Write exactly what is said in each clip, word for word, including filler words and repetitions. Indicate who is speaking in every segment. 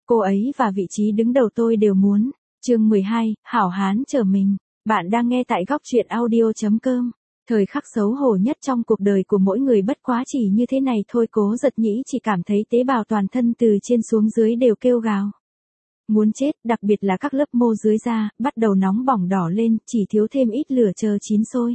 Speaker 1: Cô ấy và vị trí đứng đầu tôi đều muốn. Chương mười hai, hảo hán trở mình. Bạn đang nghe tại góc truyện audio chấm com. Thời khắc xấu hổ nhất trong cuộc đời của mỗi người bất quá chỉ như thế này thôi. Cố Giật Nhĩ chỉ cảm thấy tế bào toàn thân từ trên xuống dưới đều kêu gào. Muốn chết, đặc biệt là các lớp mô dưới da, bắt đầu nóng bỏng đỏ lên, chỉ thiếu thêm ít lửa chờ chín sôi.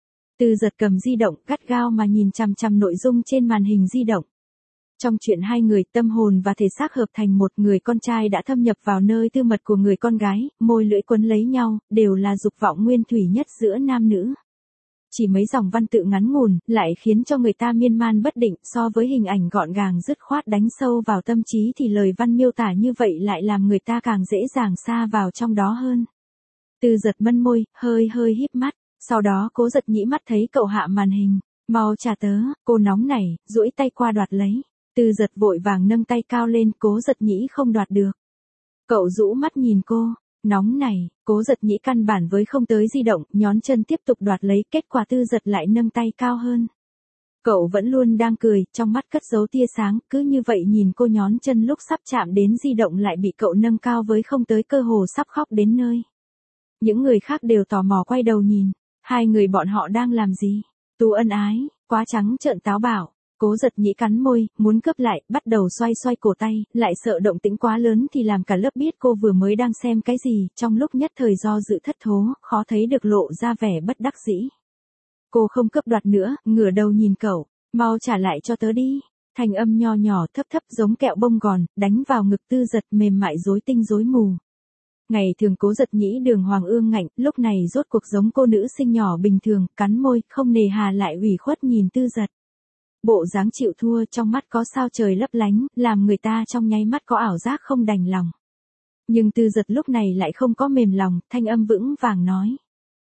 Speaker 1: Từ Giật cầm di động, gắt gao mà nhìn chằm chằm nội dung trên màn hình di động. Trong chuyện hai người, tâm hồn và thể xác hợp thành một, người con trai đã thâm nhập vào nơi tư mật của người con gái, môi lưỡi quấn lấy nhau, đều là dục vọng nguyên thủy nhất giữa nam nữ. Chỉ mấy dòng văn tự ngắn ngủn, lại khiến cho người ta miên man bất định, so với hình ảnh gọn gàng dứt khoát đánh sâu vào tâm trí thì lời văn miêu tả như vậy lại làm người ta càng dễ dàng sa vào trong đó hơn. Từ Giật mân môi, hơi hơi híp mắt, sau đó Cố Giật Nhĩ mắt thấy cậu hạ màn hình, mau trả tớ, cô nóng nảy, duỗi tay qua đoạt lấy. Từ Giật vội vàng nâng tay cao lên, Cố Giật Nhĩ không đoạt được. Cậu rũ mắt nhìn cô, nóng này, Cố Giật Nhĩ căn bản với không tới di động, nhón chân tiếp tục đoạt lấy, kết quả Tư Giật lại nâng tay cao hơn. Cậu vẫn luôn đang cười, trong mắt cất giấu tia sáng, cứ như vậy nhìn cô nhón chân lúc sắp chạm đến di động lại bị cậu nâng cao với không tới, cơ hồ sắp khóc đến nơi. Những người khác đều tò mò quay đầu nhìn, hai người bọn họ đang làm gì? Tú ân ái, quá trắng trợn táo bạo. Cố Giật Nhĩ cắn môi, muốn cướp lại, bắt đầu xoay xoay cổ tay, lại sợ động tĩnh quá lớn thì làm cả lớp biết cô vừa mới đang xem cái gì, trong lúc nhất thời do dự thất thố, khó thấy được lộ ra vẻ bất đắc dĩ. Cô không cướp đoạt nữa, ngửa đầu nhìn cậu, mau trả lại cho tớ đi. Thanh âm nho nhỏ thấp thấp giống kẹo bông gòn, đánh vào ngực Tư Giật mềm mại rối tinh rối mù. Ngày thường Cố Giật Nhĩ đường hoàng ương ngạnh, lúc này rốt cuộc giống cô nữ sinh nhỏ bình thường, cắn môi, không nề hà lại ủy khuất nhìn Tư Giật. Bộ dáng chịu thua, trong mắt có sao trời lấp lánh, làm người ta trong nháy mắt có ảo giác không đành lòng. Nhưng Tư Giật lúc này lại không có mềm lòng, thanh âm vững vàng nói.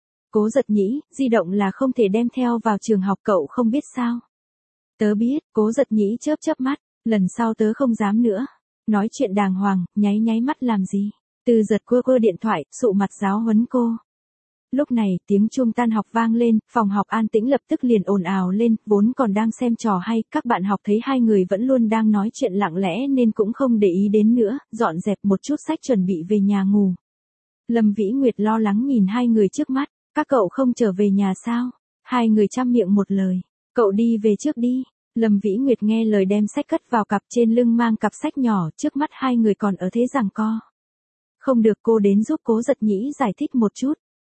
Speaker 1: Cố Giật Nhĩ, di động là không thể đem theo vào trường học, cậu không biết sao? Tớ biết. Cố Giật Nhĩ chớp chớp mắt, lần sau tớ không dám nữa. Nói chuyện đàng hoàng, nháy nháy mắt làm gì? Tư Giật quơ quơ điện thoại, sụ mặt giáo huấn cô. Lúc này, tiếng chuông tan học vang lên, phòng học an tĩnh lập tức liền ồn ào lên, vốn còn đang xem trò hay, các bạn học thấy hai người vẫn luôn đang nói chuyện lặng lẽ nên cũng không để ý đến nữa, dọn dẹp một chút sách chuẩn bị về nhà ngủ. Lâm Vĩ Nguyệt lo lắng nhìn hai người trước mắt, các cậu không trở về nhà sao? Hai người chăm miệng một lời, cậu đi về trước đi. Lâm Vĩ Nguyệt nghe lời đem sách cất vào cặp, trên lưng mang cặp sách nhỏ, trước mắt hai người còn ở thế giằng co. Không được, cô đến giúp Cố Giật Nhĩ giải thích một chút.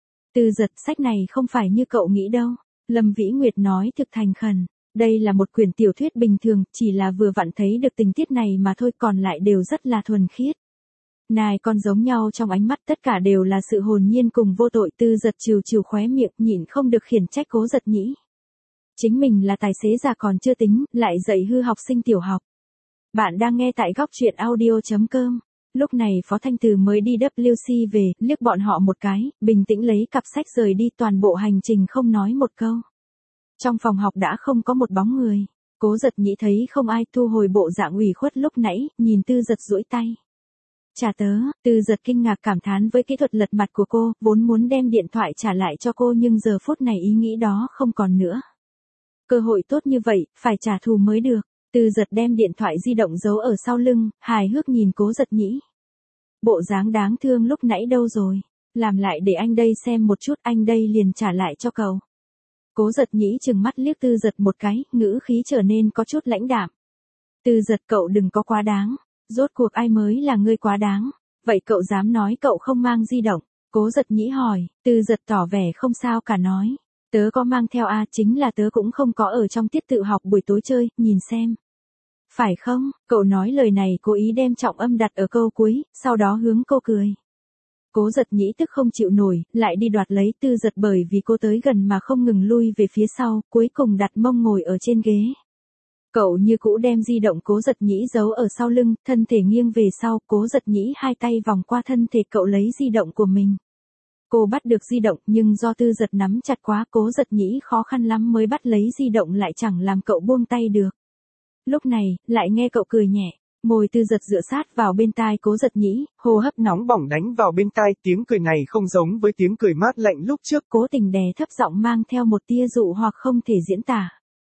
Speaker 1: Tư Giật, sách này không phải như cậu nghĩ đâu. Lâm Vĩ Nguyệt nói thực thành khẩn. Đây là một quyển tiểu thuyết bình thường, chỉ là vừa vặn thấy được tình tiết này mà thôi, còn lại đều rất là thuần khiết. Nài con giống nhau trong ánh mắt, tất cả đều là sự hồn nhiên cùng vô tội. Tư Giật trìu trìu khóe miệng, nhịn không được khiển trách Cố Giật Nhĩ. Chính mình là tài xế già còn chưa tính, lại dạy hư học sinh tiểu học. Bạn đang nghe tại góc truyện audio chấm com. Lúc này Phó Thanh Từ mới đi vê kép xê về, liếc bọn họ một cái, bình tĩnh lấy cặp sách rời đi, toàn bộ hành trình không nói một câu. Trong phòng học đã không có một bóng người. Cố Giật Nhĩ thấy không ai, thu hồi bộ dạng ủy khuất lúc nãy, nhìn Tư Giật duỗi tay. Trả tớ. Tư Giật kinh ngạc cảm thán với kỹ thuật lật mặt của cô, vốn muốn đem điện thoại trả lại cho cô nhưng giờ phút này ý nghĩ đó không còn nữa. Cơ hội tốt như vậy, phải trả thù mới được. Tư Giật đem điện thoại di động giấu ở sau lưng, hài hước nhìn Cố Giật Nhĩ. Bộ dáng đáng thương lúc nãy đâu rồi? Làm lại để anh đây xem một chút, anh đây liền trả lại cho cậu. Cố Giật Nhĩ trừng mắt liếc Tư Giật một cái, ngữ khí trở nên có chút lãnh đạm. Tư Giật, cậu đừng có quá đáng. Rốt cuộc ai mới là ngươi quá đáng? Vậy cậu dám nói cậu không mang di động? Cố Giật Nhĩ hỏi. Tư Giật tỏ vẻ không sao cả nói. Tớ có mang theo à, chính là tớ cũng không có ở trong tiết tự học buổi tối chơi, nhìn xem. Phải không? Cậu nói lời này cố ý đem trọng âm đặt ở câu cuối, sau đó hướng cô cười. Cố Giật Nhĩ tức không chịu nổi, lại đi đoạt lấy. Tư Giật bởi vì cô tới gần mà không ngừng lui về phía sau, cuối cùng đặt mông ngồi ở trên ghế. Cậu như cũ đem di động Cố Giật Nhĩ giấu ở sau lưng, thân thể nghiêng về sau, Cố Giật Nhĩ hai tay vòng qua thân thể cậu lấy di động của mình. Cô bắt được di động nhưng do Tư Giật nắm chặt quá, Cố Giật Nhĩ khó khăn lắm mới bắt lấy di động, lại chẳng làm cậu buông tay được. Lúc này, lại nghe cậu cười nhẹ, môi Tư Giật dựa sát vào bên tai Cố Giật Nhĩ, hô hấp nóng bỏng đánh vào bên tai, tiếng cười này không giống với tiếng cười mát lạnh lúc trước, cố tình đè thấp giọng mang theo một tia dụ hoặc không thể diễn tả.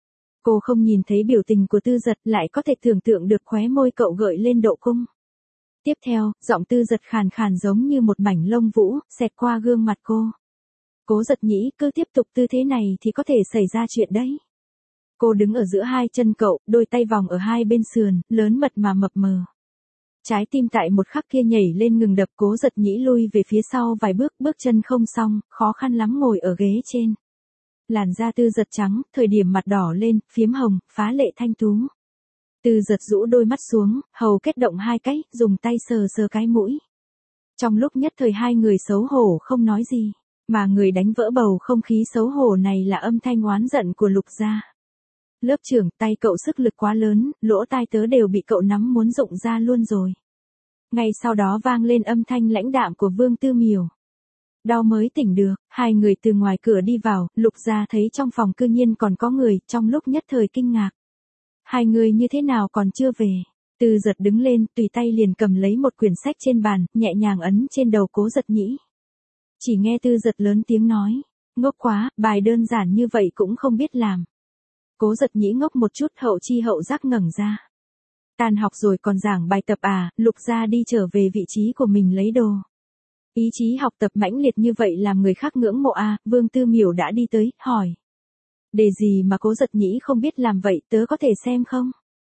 Speaker 1: Cô không nhìn thấy biểu tình của Tư Giật, lại có thể tưởng tượng được khóe môi cậu gợi lên độ cung. Tiếp theo, giọng Tư Giật khàn khàn giống như một mảnh lông vũ, xẹt qua gương mặt cô. Cố Giật Nhĩ, cứ tiếp tục tư thế này thì có thể xảy ra chuyện đấy. Cô đứng ở giữa hai chân cậu, đôi tay vòng ở hai bên sườn, lớn mật mà mập mờ. Trái tim tại một khắc kia nhảy lên ngừng đập. Cố Giật Nhĩ lui về phía sau vài bước, bước chân không xong, khó khăn lắm ngồi ở ghế trên. Làn da Tư Giật trắng, thời điểm mặt đỏ lên, phiếm hồng, phá lệ thanh tú. Tư Giật rũ đôi mắt xuống, hầu kết động hai cái, dùng tay sờ sờ cái mũi. Trong lúc nhất thời hai người xấu hổ không nói gì, mà người đánh vỡ bầu không khí xấu hổ này là âm thanh oán giận của Lục gia. Lớp trưởng, tay cậu sức lực quá lớn, lỗ tai tớ đều bị cậu nắm muốn rụng ra luôn rồi. Ngay sau đó vang lên âm thanh lãnh đạm của Vương Tư Miểu. Đau mới tỉnh được, hai người từ ngoài cửa đi vào, Lục gia thấy trong phòng cư nhiên còn có người, trong lúc nhất thời kinh ngạc. Hai người như thế nào còn chưa về? Tư Giật đứng lên, tùy tay liền cầm lấy một quyển sách trên bàn, nhẹ nhàng ấn trên đầu Cố Giật Nhĩ. Chỉ nghe Tư Giật lớn tiếng nói, ngốc quá, bài đơn giản như vậy cũng không biết làm. Cố Giật Nhĩ ngốc một chút, hậu chi hậu giác ngẩng ra. Tan học rồi còn giảng bài tập à? Lục gia đi trở về vị trí của mình lấy đồ. Ý chí học tập mãnh liệt như vậy làm người khác ngưỡng mộ à? Vương Tư Miểu đã đi tới, hỏi. Đề gì mà Cố Giật Nhĩ không biết làm vậy, tớ có thể xem không?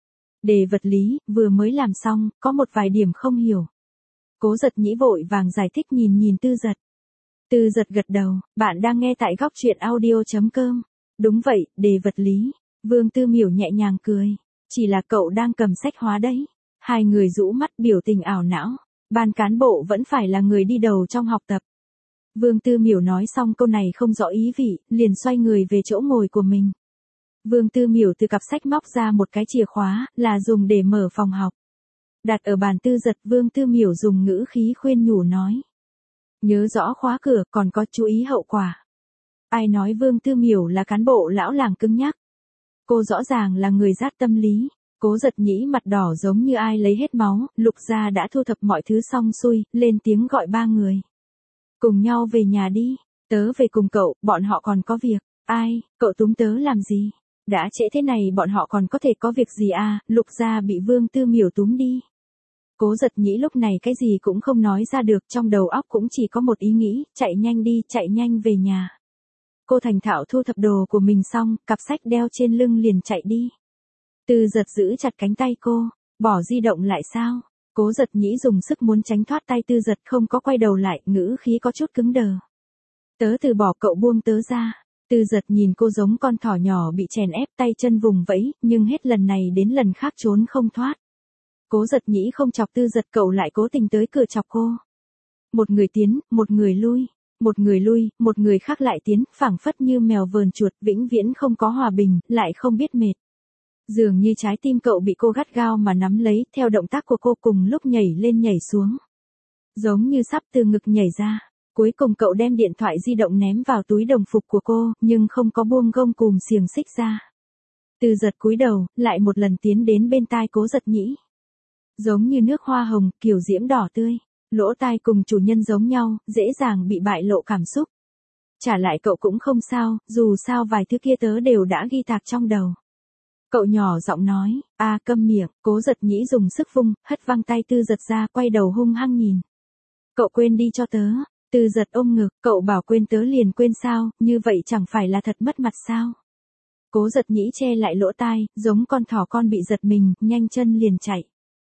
Speaker 1: Đề vật lý, vừa mới làm xong, có một vài điểm không hiểu. Cố Giật Nhĩ vội vàng giải thích nhìn nhìn Tư Giật. Tư Giật gật đầu, bạn đang nghe tại góc truyện audio chấm com. Đúng vậy, đề vật lý. Vương Tư Miểu nhẹ nhàng cười. Chỉ là cậu đang cầm sách hóa đấy. Hai người rũ mắt biểu tình ảo não. Ban cán bộ vẫn phải là người đi đầu trong học tập. Vương Tư Miểu nói xong câu này không rõ ý vị, liền xoay người về chỗ ngồi của mình. Vương Tư Miểu từ cặp sách móc ra một cái chìa khóa, là dùng để mở phòng học. Đặt ở bàn Tư Giật, Vương Tư Miểu dùng ngữ khí khuyên nhủ nói. Nhớ rõ khóa cửa, còn có chú ý hậu quả. Ai nói Vương Tư Miểu là cán bộ lão làng cứng nhắc. Cô rõ ràng là người rát tâm lý. Cố Giật Nhĩ mặt đỏ giống như ai lấy hết máu, Lục gia đã thu thập mọi thứ xong xuôi, lên tiếng gọi ba người. Cùng nhau về nhà đi, tớ về cùng cậu, bọn họ còn có việc. Ai, cậu túm tớ làm gì? Đã trễ thế này bọn họ còn có thể có việc gì à? Lục gia bị Vương Tư Miểu túm đi. Cố Giật Nhĩ lúc này cái gì cũng không nói ra được, trong đầu óc cũng chỉ có một ý nghĩ, chạy nhanh đi, chạy nhanh về nhà. Cô thành thạo thu thập đồ của mình xong, cặp sách đeo trên lưng liền chạy đi. Tư Giật giữ chặt cánh tay cô, bỏ di động lại sao? Cố Giật Nhĩ dùng sức muốn tránh thoát tay Tư Giật, không có quay đầu lại, ngữ khí có chút cứng đờ. Tớ từ bỏ, cậu buông tớ ra. Tư Giật nhìn cô giống con thỏ nhỏ bị chèn ép, tay chân vùng vẫy, nhưng hết lần này đến lần khác trốn không thoát. Cố Giật Nhĩ không chọc Tư Giật, cậu lại cố tình tới cửa chọc cô. Một người tiến, một người lui, một người lui, một người khác lại tiến, phảng phất như mèo vờn chuột, vĩnh viễn không có hòa bình, lại không biết mệt. Dường như trái tim cậu bị cô gắt gao mà nắm lấy, theo động tác của cô cùng lúc nhảy lên nhảy xuống. Giống như sắp từ ngực nhảy ra. Cuối cùng cậu đem điện thoại di động ném vào túi đồng phục của cô, nhưng không có buông gông cùm xiềng xích ra. Tư Giật cúi đầu, lại một lần tiến đến bên tai Cố Giật Nhĩ. Giống như nước hoa hồng, kiều diễm đỏ tươi. Lỗ tai cùng chủ nhân giống nhau, dễ dàng bị bại lộ cảm xúc. Trả lại cậu cũng không sao, dù sao vài thứ kia tớ đều đã ghi tạc trong đầu. Cậu nhỏ giọng nói, a à, câm miệng. Cố Giật Nhĩ dùng sức vung, hất văng tay Tư Giật ra, quay đầu hung hăng nhìn. Cậu quên đi cho tớ. Tư Giật ôm ngực, cậu bảo quên tớ liền quên sao, như vậy chẳng phải là thật mất mặt sao? Cố Giật Nhĩ che lại lỗ tai, giống con thỏ con bị giật mình, nhanh chân liền chạy.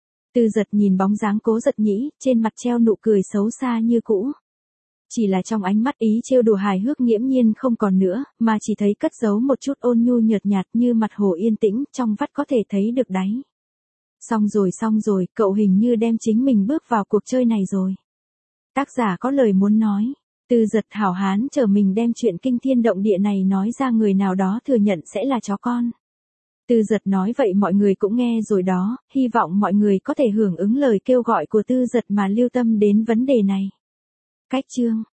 Speaker 1: Tư Giật nhìn bóng dáng Cố Giật Nhĩ, trên mặt treo nụ cười xấu xa như cũ. Chỉ là trong ánh mắt ý trêu đùa hài hước nghiễm nhiên không còn nữa, mà chỉ thấy cất giấu một chút ôn nhu nhợt nhạt như mặt hồ yên tĩnh, trong vắt có thể thấy được đáy. Xong rồi xong rồi, cậu hình như đem chính mình bước vào cuộc chơi này rồi. Tác giả có lời muốn nói. Tư Giật hảo hán chờ mình đem chuyện kinh thiên động địa này nói ra, người nào đó thừa nhận sẽ là chó con. Tư Giật nói vậy mọi người cũng nghe rồi đó, hy vọng mọi người có thể hưởng ứng lời kêu gọi của Tư Giật mà lưu tâm đến vấn đề này. Cách chương